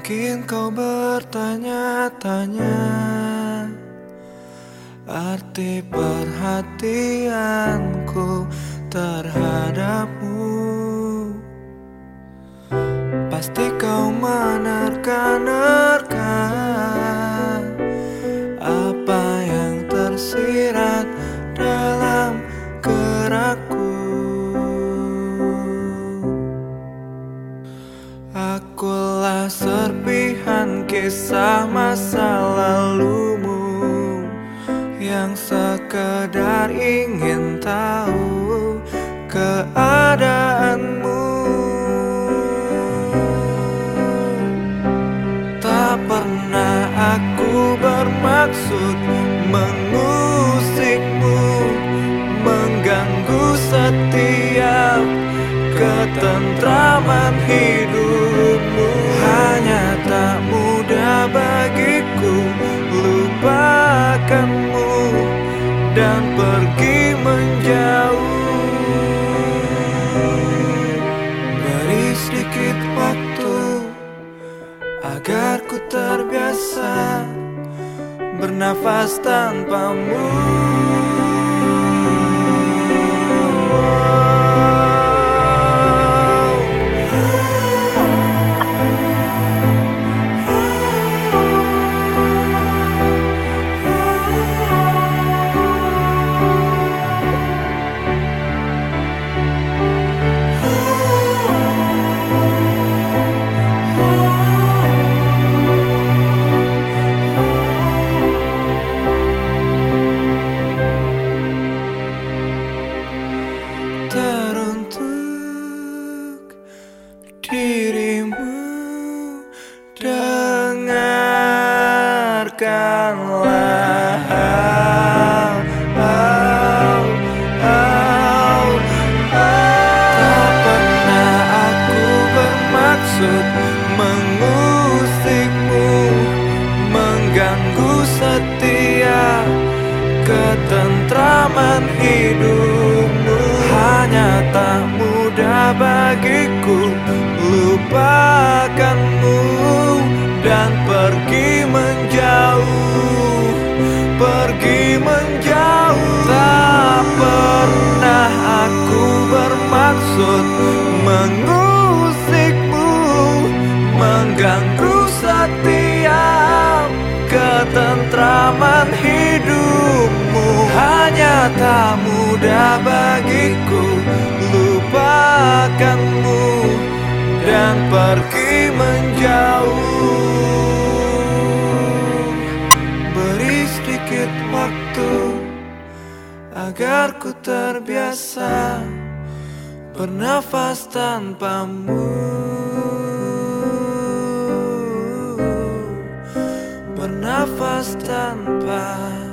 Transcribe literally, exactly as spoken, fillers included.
Mungkin kau bertanya-tanya arti perhatianku terhadapmu. Pasti kau menerka-nerka apa yang tersirat dalam gerakku. Akulah serpihan kisah masa lalumu yang sekedar ingin tahu keadaanmu. Tak pernah aku bermaksud mengusikmu, mengganggu setiap ketentraman hidupmu. Hanya tak mudah bagiku lupakanmu dan pergi menjauh. Beri sedikit waktu agar ku terbiasa bernafas tanpamu. Teruntuk dirimu, dengarkanlah. Oh, oh, oh, tak pernah aku bermaksud mengusikmu, mengganggu setiap ketentraman hidupmu. Hanya tak mudah bagiku lupakanmu dan pergi menjauh, pergi menjauh. Tak pernah aku bermaksud mengusikmu, mengganggu setiap ketentraman hidupmu. Hanya tak mudah bagiku lupakanmu dan pergi menjauh. Beri sedikit waktu agar ku terbiasa bernafas tanpamu, bernafas tanpa